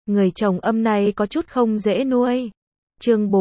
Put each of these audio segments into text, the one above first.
Người chồng âm này có chút không dễ nuôi. Chương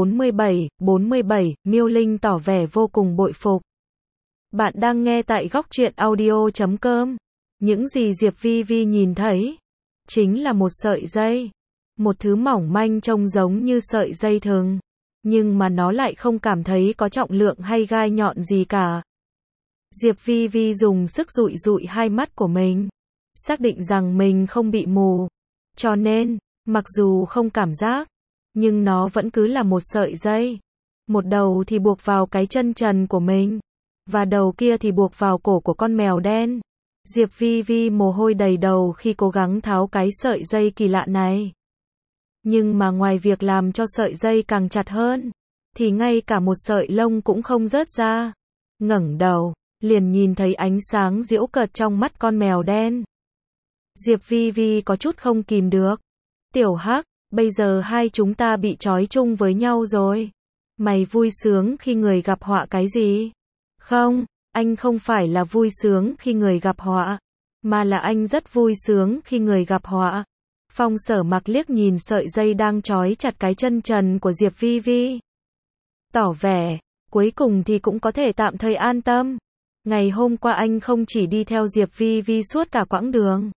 47, Miêu Linh tỏ vẻ vô cùng bội phục. Bạn đang nghe tại góc truyện audio.com. Những gì Diệp Vi Vi nhìn thấy chính là một sợi dây, một thứ mỏng manh trông giống như sợi dây thừng, nhưng mà nó lại không cảm thấy có trọng lượng hay gai nhọn gì cả. Diệp Vi Vi dùng sức dụi dụi hai mắt của mình, xác định rằng mình không bị mù, cho nên, mặc dù không cảm giác, nhưng nó vẫn cứ là một sợi dây. Một đầu thì buộc vào cái chân trần của mình, và đầu kia thì buộc vào cổ của con mèo đen. Diệp Vi Vi mồ hôi đầy đầu khi cố gắng tháo cái sợi dây kỳ lạ này. Nhưng mà ngoài việc làm cho sợi dây càng chặt hơn, thì ngay cả một sợi lông cũng không rớt ra. Ngẩng đầu, liền nhìn thấy ánh sáng giễu cợt trong mắt con mèo đen. Diệp Vi Vi có chút không kìm được. Tiểu Hắc, bây giờ hai chúng ta bị trói chung với nhau rồi. Mày vui sướng khi người gặp họa cái gì? Không, anh không phải là vui sướng khi người gặp họa, mà là anh rất vui sướng khi người gặp họa. Phong Sở Mặc liếc nhìn sợi dây đang trói chặt cái chân trần của Diệp Vi Vi, tỏ vẻ, cuối cùng thì cũng có thể tạm thời an tâm. Ngày hôm qua anh không chỉ đi theo Diệp Vi Vi suốt cả quãng đường,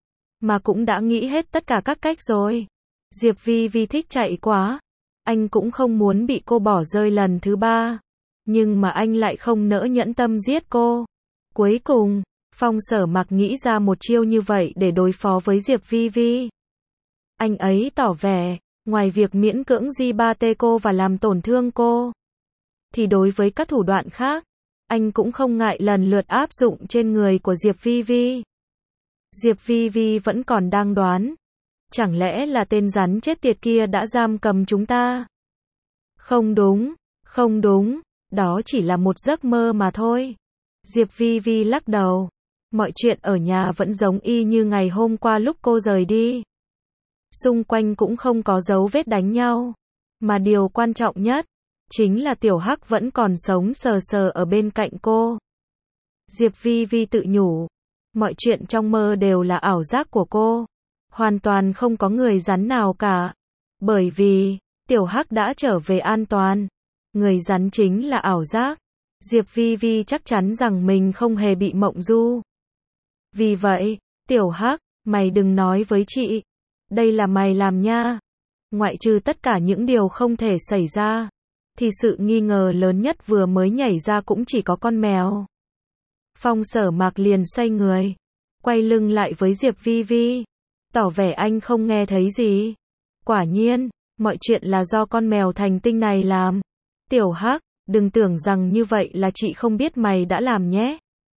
mà cũng đã nghĩ hết tất cả các cách rồi. Diệp Vi Vi thích chạy quá, anh cũng không muốn bị cô bỏ rơi lần thứ ba, nhưng mà anh lại không nỡ nhẫn tâm giết cô. Cuối cùng, Phong Sở Mặc nghĩ ra một chiêu như vậy để đối phó với Diệp Vi Vi. Anh ấy tỏ vẻ, ngoài việc miễn cưỡng gi-ba-tê cô và làm tổn thương cô, thì đối với các thủ đoạn khác, anh cũng không ngại lần lượt áp dụng trên người của Diệp Vi Vi. Diệp Vi Vi vẫn còn đang đoán, chẳng lẽ là tên rắn chết tiệt kia đã giam cầm chúng ta? Không đúng, không đúng, đó chỉ là một giấc mơ mà thôi. Diệp Vi Vi lắc đầu, mọi chuyện ở nhà vẫn giống y như ngày hôm qua lúc cô rời đi. Xung quanh cũng không có dấu vết đánh nhau, mà điều quan trọng nhất chính là Tiểu Hắc vẫn còn sống sờ sờ ở bên cạnh cô. Diệp Vi Vi tự nhủ, mọi chuyện trong mơ đều là ảo giác của cô, hoàn toàn không có người rắn nào cả, bởi vì Tiểu Hắc đã trở về an toàn. Người rắn chính là ảo giác. Diệp Vi Vi chắc chắn rằng mình không hề bị mộng du. Vì vậy, Tiểu Hắc, mày đừng nói với chị, đây là mày làm nha. Ngoại trừ tất cả những điều không thể xảy ra, thì sự nghi ngờ lớn nhất vừa mới nhảy ra cũng chỉ có con mèo. Phong Sở Mặc liền xoay người, quay lưng lại với Diệp Vi Vi, tỏ vẻ anh không nghe thấy gì. Quả nhiên, mọi chuyện là do con mèo thành tinh này làm. Tiểu Hắc, đừng tưởng rằng như vậy là chị không biết mày đã làm nhé.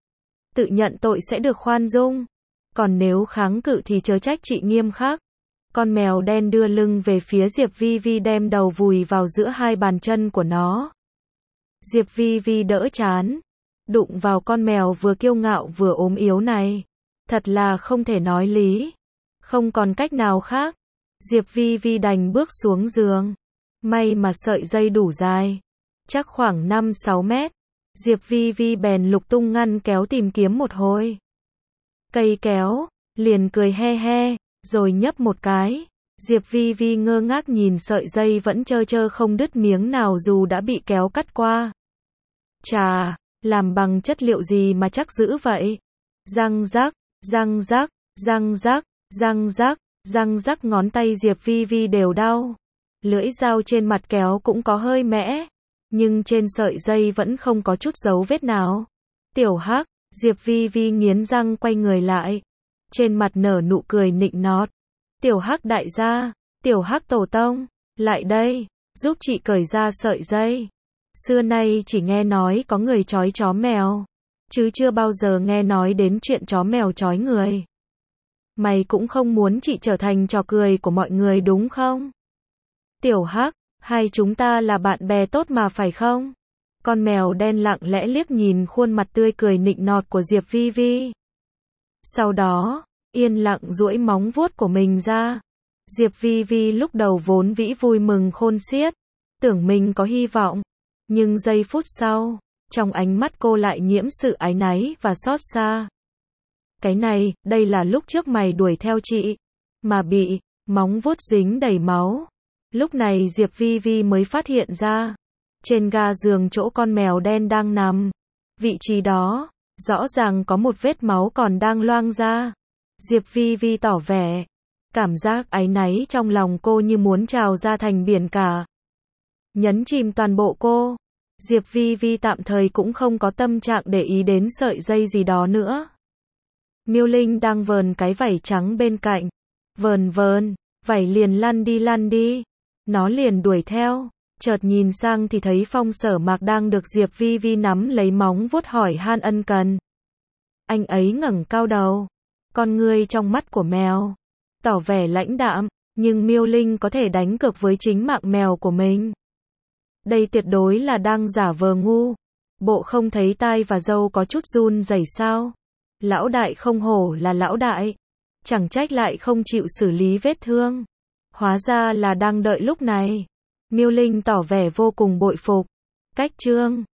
Tự nhận tội sẽ được khoan dung, còn nếu kháng cự thì chớ trách chị nghiêm khắc. Con mèo đen đưa lưng về phía Diệp Vi Vi, đem đầu vùi vào giữa hai bàn chân của nó. Diệp Vi Vi đỡ chán, đụng vào con mèo vừa kiêu ngạo vừa ốm yếu này. Thật là không thể nói lý. Không còn cách nào khác, Diệp Vi Vi đành bước xuống giường. May mà sợi dây đủ dài, chắc khoảng 5-6 mét. Diệp Vi Vi bèn lục tung ngăn kéo tìm kiếm một hồi. Cây kéo, liền cười he he, rồi nhấp một cái. Diệp Vi Vi ngơ ngác nhìn sợi dây vẫn trơ trơ không đứt miếng nào dù đã bị kéo cắt qua. Chà, làm bằng chất liệu gì mà chắc dữ vậy? Răng rắc, răng rắc, răng rắc, răng rắc, răng rắc, ngón tay Diệp Vi Vi đều đau. Lưỡi dao trên mặt kéo cũng có hơi mẽ, nhưng trên sợi dây vẫn không có chút dấu vết nào. Tiểu Hắc, Diệp Vi Vi nghiến răng quay người lại, trên mặt nở nụ cười nịnh nọt. Tiểu Hắc đại gia, Tiểu Hắc tổ tông, lại đây, giúp chị cởi ra sợi dây. Xưa nay chỉ nghe nói có người trói chó mèo, chứ chưa bao giờ nghe nói đến chuyện chó mèo trói người. Mày cũng không muốn chị trở thành trò cười của mọi người đúng không? Tiểu Hắc, hai chúng ta là bạn bè tốt mà phải không? Con mèo đen lặng lẽ liếc nhìn khuôn mặt tươi cười nịnh nọt của Diệp Vi Vi. Sau đó, yên lặng duỗi móng vuốt của mình ra. Diệp Vi Vi lúc đầu vốn vĩ vui mừng khôn xiết, tưởng mình có hy vọng. Nhưng giây phút sau, trong ánh mắt cô lại nhiễm sự áy náy và xót xa. Cái này, đây là lúc trước mày đuổi theo chị, mà bị móng vuốt dính đầy máu. Lúc này Diệp Vi Vi mới phát hiện ra, trên ga giường chỗ con mèo đen đang nằm, vị trí đó, rõ ràng có một vết máu còn đang loang ra. Diệp Vi Vi tỏ vẻ, cảm giác áy náy trong lòng cô như muốn trào ra thành biển cả, nhấn chìm toàn bộ cô. Diệp Vi Vi tạm thời cũng không có tâm trạng để ý đến sợi dây gì đó nữa. Miêu Linh đang vờn cái vảy trắng bên cạnh, vờn vờn, vảy liền lăn đi, nó liền đuổi theo, chợt nhìn sang thì thấy Phong Sở Mạc đang được Diệp Vi Vi nắm lấy móng vuốt hỏi han ân cần. Anh ấy ngẩng cao đầu, con ngươi trong mắt của mèo, tỏ vẻ lãnh đạm, nhưng Miêu Linh có thể đánh cược với chính mạng mèo của mình. Đây tuyệt đối là đang giả vờ ngu. Bộ không thấy tai và râu có chút run rẩy sao? Lão đại không hổ là lão đại, chẳng trách lại không chịu xử lý vết thương. Hóa ra là đang đợi lúc này. Miêu Linh tỏ vẻ vô cùng bội phục. Cách chương